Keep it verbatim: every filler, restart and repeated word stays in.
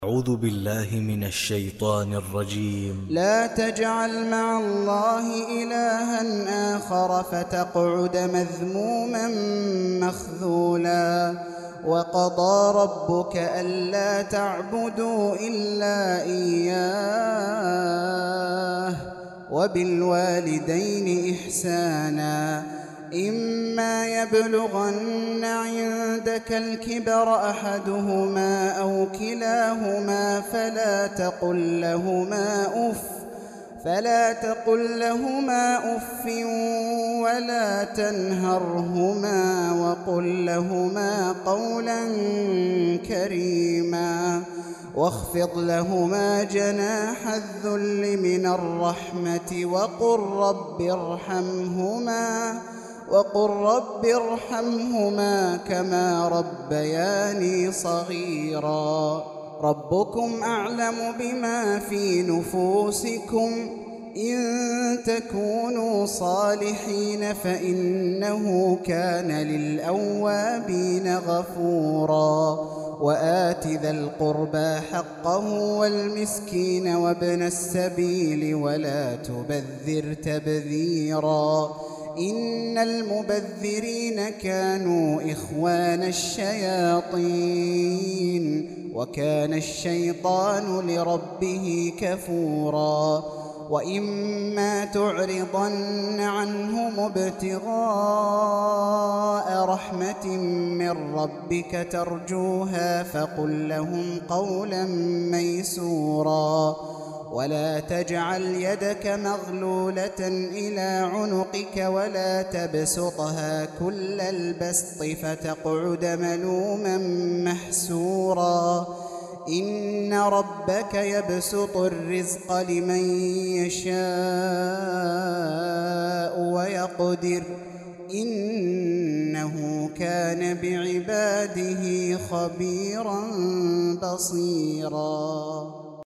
أعوذ بالله من الشيطان الرجيم. لا تجعل مع الله إلها آخر فتقعد مذموما مخذولا. وقضى ربك ألا تعبدوا إلا إياه وبالوالدين إحسانا. إما يبلغن عندك الكبر أحدهما أو كلاهما فلا تقل لهما أف فلا تقل لهما أف ولا تنهرهما وقل لهما قولا كريما. واخفض لهما جناح الذل من الرحمة وقل رب ارحمهما وقل رب ارحمهما كما ربياني صغيرا. ربكم أعلم بما في نفوسكم إن تكونوا صالحين فإنه كان للأوابين غفورا. وآت ذا القربى حقه والمسكين وابن السبيل ولا تبذر تبذيرا إن المبذرين كانوا إخوان الشياطين وكان الشيطان لربه كفورا. وإما تعرضن عنهم ابتغاء رحمة من ربك ترجوها فقل لهم قولا ميسورا. ولا تجعل يدك مغلولة إلى عنقك ولا تبسطها كل البسط فتقعد ملوما محسورا. إن ربك يبسط الرزق لمن يشاء ويقدر إنه كان بعباده خبيرا بصيرا.